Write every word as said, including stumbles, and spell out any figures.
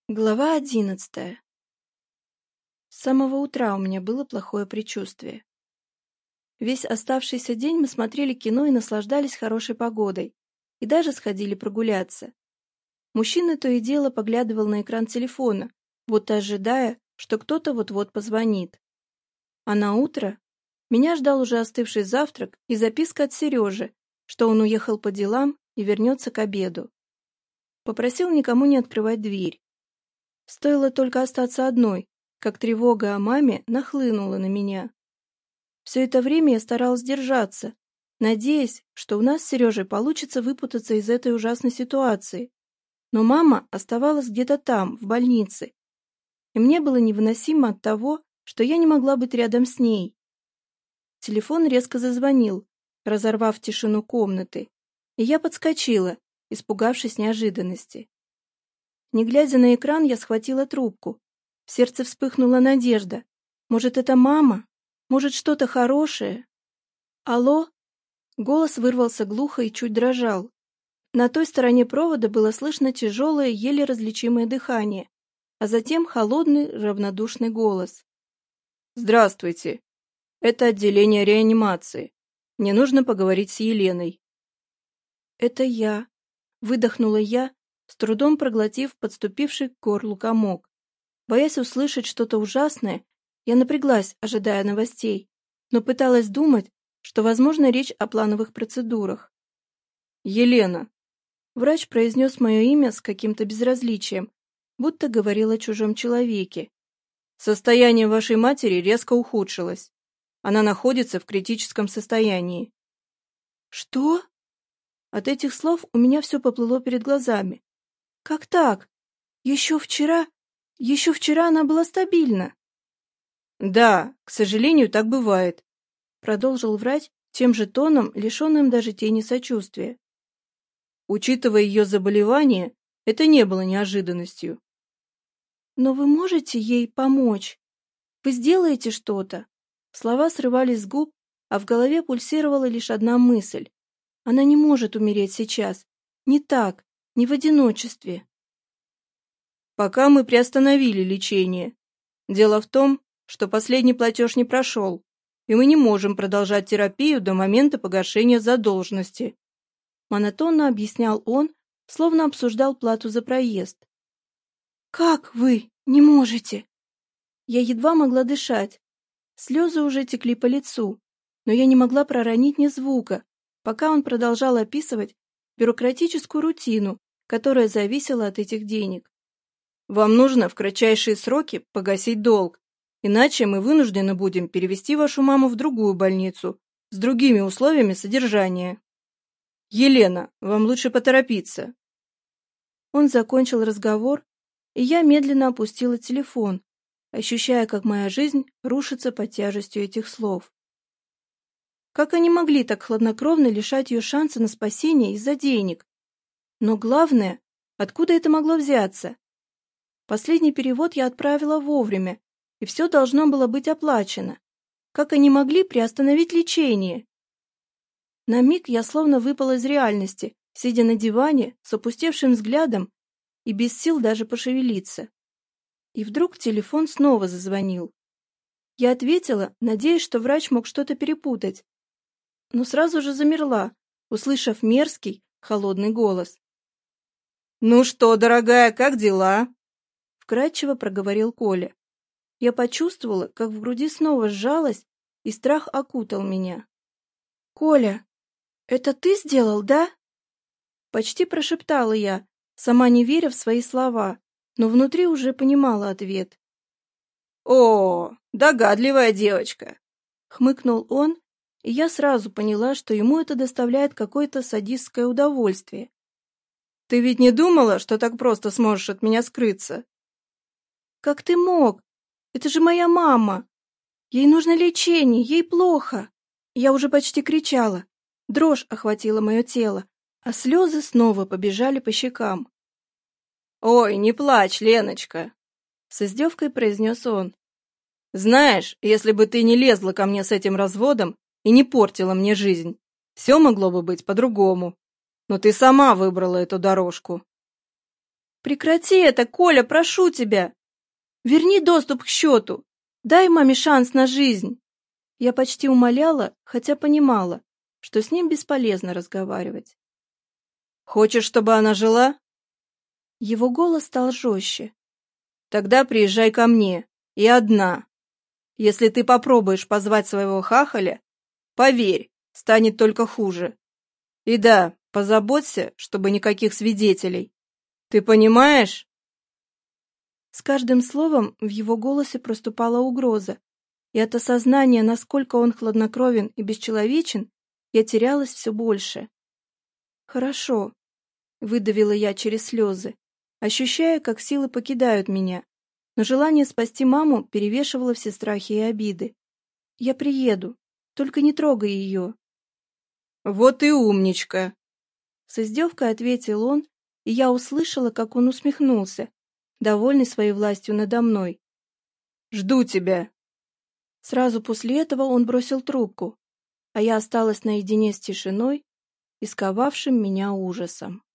Глава одиннадцатая. С самого утра у меня было плохое предчувствие. Весь оставшийся день мы смотрели кино и наслаждались хорошей погодой, и даже сходили прогуляться. Мужчина то и дело поглядывал на экран телефона, будто ожидая, что кто-то вот-вот позвонит. А на утро меня ждал уже остывший завтрак и записка от Сережи, что он уехал по делам и вернется к обеду. Попросил никому не открывать дверь. Стоило только остаться одной, как тревога о маме нахлынула на меня. Все это время я старалась держаться, надеясь, что у нас с Сережей получится выпутаться из этой ужасной ситуации. Но мама оставалась где-то там, в больнице, и мне было невыносимо от того, что я не могла быть рядом с ней. Телефон резко зазвонил, разорвав тишину комнаты, и я подскочила, испугавшись неожиданности. Не глядя на экран, я схватила трубку. В сердце вспыхнула надежда. Может, это мама? Может, что-то хорошее? Алло? Голос вырвался глухо и чуть дрожал. На той стороне провода было слышно тяжелое, еле различимое дыхание, а затем холодный, равнодушный голос. «Здравствуйте. Это отделение реанимации. Мне нужно поговорить с Еленой». «Это я», — выдохнула я, с трудом проглотив подступивший к горлу комок. Боясь услышать что-то ужасное, я напряглась, ожидая новостей, но пыталась думать, что, возможно, речь о плановых процедурах. «Елена!» Врач произнес мое имя с каким-то безразличием, будто говорил о чужом человеке. «Состояние вашей матери резко ухудшилось. Она находится в критическом состоянии». «Что?» От этих слов у меня все поплыло перед глазами. «Как так? Еще вчера... Еще вчера она была стабильна». «Да, к сожалению, так бывает», — продолжил врач тем же тоном, лишенным даже тени сочувствия. «Учитывая ее заболевание, это не было неожиданностью». «Но вы можете ей помочь? Вы сделаете что-то?» Слова срывались с губ, а в голове пульсировала лишь одна мысль. Она не может умереть сейчас. Не так, не в одиночестве. Пока мы приостановили лечение. Дело в том, что последний платеж не прошел, и мы не можем продолжать терапию до момента погашения задолженности. Монотонно объяснял он, словно обсуждал плату за проезд. «Как вы не можете?» Я едва могла дышать. Слезы уже текли по лицу, но я не могла проронить ни звука, пока он продолжал описывать бюрократическую рутину, которая зависела от этих денег. «Вам нужно в кратчайшие сроки погасить долг, иначе мы вынуждены будем перевести вашу маму в другую больницу с другими условиями содержания. Елена, вам лучше поторопиться». Он закончил разговор, и я медленно опустила телефон, ощущая, как моя жизнь рушится под тяжестью этих слов. Как они могли так хладнокровно лишать ее шанса на спасение из-за денег? Но главное, откуда это могло взяться? Последний перевод я отправила вовремя, и все должно было быть оплачено. Как они могли приостановить лечение? На миг я словно выпала из реальности, сидя на диване с опустевшим взглядом и без сил даже пошевелиться. И вдруг телефон снова зазвонил. Я ответила, надеясь, что врач мог что-то перепутать, но сразу же замерла, услышав мерзкий, холодный голос. «Ну что, дорогая, как дела?» Вкрадчиво проговорил Коля. Я почувствовала, как в груди снова сжалось, и страх окутал меня. «Коля, это ты сделал, да?» Почти прошептала я, сама не веря в свои слова, но внутри уже понимала ответ. «О, догадливая девочка!» Хмыкнул он, и я сразу поняла, что ему это доставляет какое-то садистское удовольствие. «Ты ведь не думала, что так просто сможешь от меня скрыться?» «Как ты мог? Это же моя мама! Ей нужно лечение, ей плохо!» Я уже почти кричала. Дрожь охватила мое тело, а слезы снова побежали по щекам. «Ой, не плачь, Леночка!» С издевкой произнес он. «Знаешь, если бы ты не лезла ко мне с этим разводом и не портила мне жизнь, все могло бы быть по-другому. Но ты сама выбрала эту дорожку». Прекрати это, Коля, прошу тебя! Верни доступ к счету! Дай маме шанс на жизнь!» Я почти умоляла, хотя понимала, что с ним бесполезно разговаривать. «Хочешь, чтобы она жила?» Его голос стал жестче. «Тогда приезжай ко мне, и одна. Если ты попробуешь позвать своего хахаля, поверь, станет только хуже. И да, позаботься, чтобы никаких свидетелей. Ты понимаешь?» С каждым словом в его голосе проступала угроза, и от осознания, насколько он хладнокровен и бесчеловечен, я терялась все больше. «Хорошо», — выдавила я через слезы, ощущая, как силы покидают меня, но желание спасти маму перевешивало все страхи и обиды. «Я приеду, только не трогай ее». «Вот и умничка!» С издевкой ответил он, и я услышала, как он усмехнулся, довольный своей властью надо мной. «Жду тебя!» Сразу после этого он бросил трубку, а я осталась наедине с тишиной и сковавшим меня ужасом.